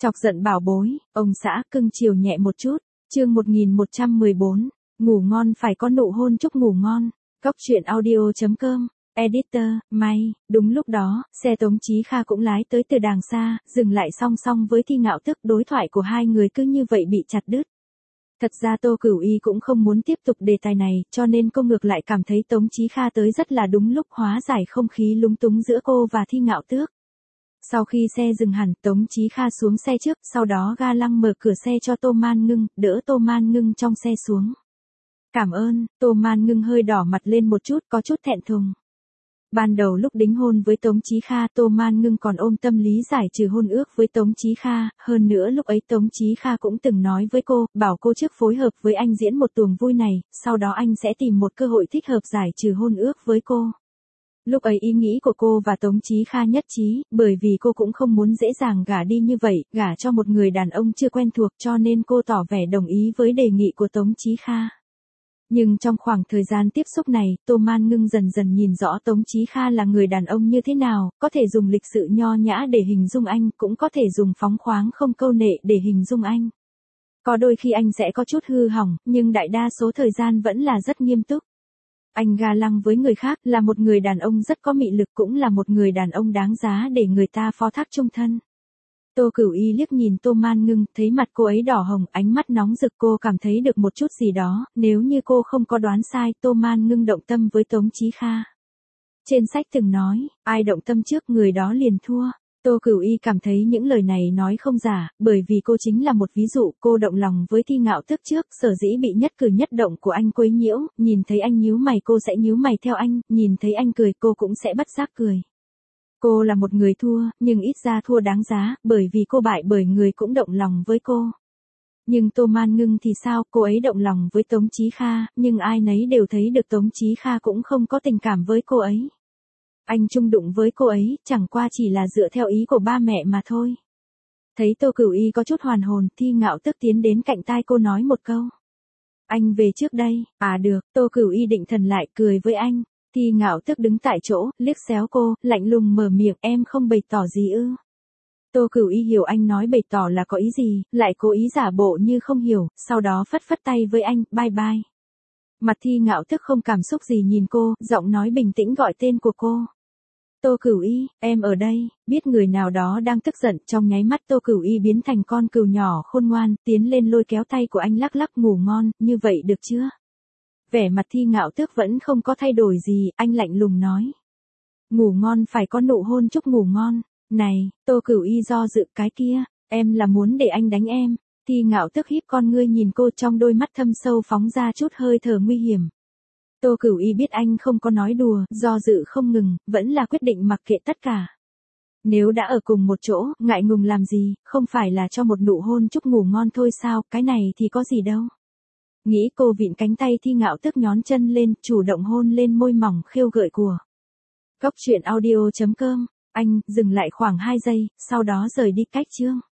Chọc giận bảo bối, ông xã cưng chiều nhẹ một chút. Chương 1114, ngủ ngon phải có nụ hôn chúc ngủ ngon. Góc truyện audio.com. Editor, may, đúng lúc đó, xe Tống Chí Kha cũng lái tới từ đàng xa, dừng lại song song với Thi Ngạo Tức, đối thoại của hai người cứ như vậy bị chặt đứt. Thật ra Tô Cửu Y cũng không muốn tiếp tục đề tài này, cho nên cô ngược lại cảm thấy Tống Chí Kha tới rất là đúng lúc, hóa giải không khí lúng túng giữa cô và Thi Ngạo Tước. Sau khi xe dừng hẳn, Tống Chí Kha xuống xe trước, sau đó ga lăng mở cửa xe cho Tô Man Ngưng, đỡ Tô Man Ngưng trong xe xuống. Cảm ơn, Tô Man Ngưng hơi đỏ mặt lên một chút, có chút thẹn thùng. Ban đầu lúc đính hôn với Tống Chí Kha, Tô Man Ngưng còn ôm tâm lý giải trừ hôn ước với Tống Chí Kha, hơn nữa lúc ấy Tống Chí Kha cũng từng nói với cô, bảo cô trước phối hợp với anh diễn một tuồng vui này, sau đó anh sẽ tìm một cơ hội thích hợp giải trừ hôn ước với cô. Lúc ấy ý nghĩ của cô và Tống Chí Kha nhất trí, bởi vì cô cũng không muốn dễ dàng gả đi như vậy, gả cho một người đàn ông chưa quen thuộc, cho nên cô tỏ vẻ đồng ý với đề nghị của Tống Chí Kha. Nhưng trong khoảng thời gian tiếp xúc này, Tô Man Ngưng dần dần nhìn rõ Tống Chí Kha là người đàn ông như thế nào, có thể dùng lịch sự nho nhã để hình dung anh, cũng có thể dùng phóng khoáng không câu nệ để hình dung anh. Có đôi khi anh sẽ có chút hư hỏng, nhưng đại đa số thời gian vẫn là rất nghiêm túc. Anh ga lăng với người khác, là một người đàn ông rất có mị lực, cũng là một người đàn ông đáng giá để người ta phó thác chung thân. Tô Cửu Y liếc nhìn Tô Man Ngưng, thấy mặt cô ấy đỏ hồng, ánh mắt nóng rực, cô cảm thấy được một chút gì đó, nếu như cô không có đoán sai, Tô Man Ngưng động tâm với Tống Chí Kha. Trên sách từng nói, ai động tâm trước người đó liền thua. Tô Cửu Y cảm thấy những lời này nói không giả, bởi vì cô chính là một ví dụ, cô động lòng với Thi Ngạo Tức trước, sở dĩ bị nhất cử nhất động của anh quấy nhiễu, nhìn thấy anh nhíu mày cô sẽ nhíu mày theo anh, nhìn thấy anh cười cô cũng sẽ bất giác cười. Cô là một người thua, nhưng ít ra thua đáng giá, bởi vì cô bại bởi người cũng động lòng với cô. Nhưng Tô Man Ngưng thì sao, cô ấy động lòng với Tống Chí Kha, nhưng ai nấy đều thấy được Tống Chí Kha cũng không có tình cảm với cô ấy. Anh chung đụng với cô ấy, chẳng qua chỉ là dựa theo ý của ba mẹ mà thôi. Thấy Tô Cửu Y có chút hoàn hồn, Thi Ngạo Tức tiến đến cạnh tai cô nói một câu. Anh về trước đây, à được, Tô Cửu Y định thần lại, cười với anh. Thi Ngạo Tức đứng tại chỗ, liếc xéo cô, lạnh lùng mở miệng, em không bày tỏ gì ư. Tô Cửu Y hiểu anh nói bày tỏ là có ý gì, lại cố ý giả bộ như không hiểu, sau đó phất phất tay với anh, bye bye. Mặt Thi Ngạo Tức không cảm xúc gì nhìn cô, giọng nói bình tĩnh gọi tên của cô. Tô Cửu Y, em ở đây, biết người nào đó đang tức giận, trong nháy mắt Tô Cửu Y biến thành con cừu nhỏ khôn ngoan, tiến lên lôi kéo tay của anh lắc lắc, ngủ ngon, như vậy được chưa? Vẻ mặt Thi Ngạo Tước vẫn không có thay đổi gì, anh lạnh lùng nói. Ngủ ngon phải có nụ hôn chúc ngủ ngon. Này, Tô Cửu Y do dự, cái kia, em là muốn để anh đánh em. Thi Ngạo Tước híp con ngươi nhìn cô, trong đôi mắt thâm sâu phóng ra chút hơi thở nguy hiểm. Tô Cửu Y biết anh không có nói đùa, do dự không ngừng, vẫn là quyết định mặc kệ tất cả. Nếu đã ở cùng một chỗ, ngại ngùng làm gì, không phải là cho một nụ hôn chúc ngủ ngon thôi sao, cái này thì có gì đâu. Nghĩ cô vịn cánh tay Thi Ngạo Tức nhón chân lên, chủ động hôn lên môi mỏng khêu gợi của. Góc truyện audio.com, anh, dừng lại khoảng 2 giây, sau đó rời đi cách chương.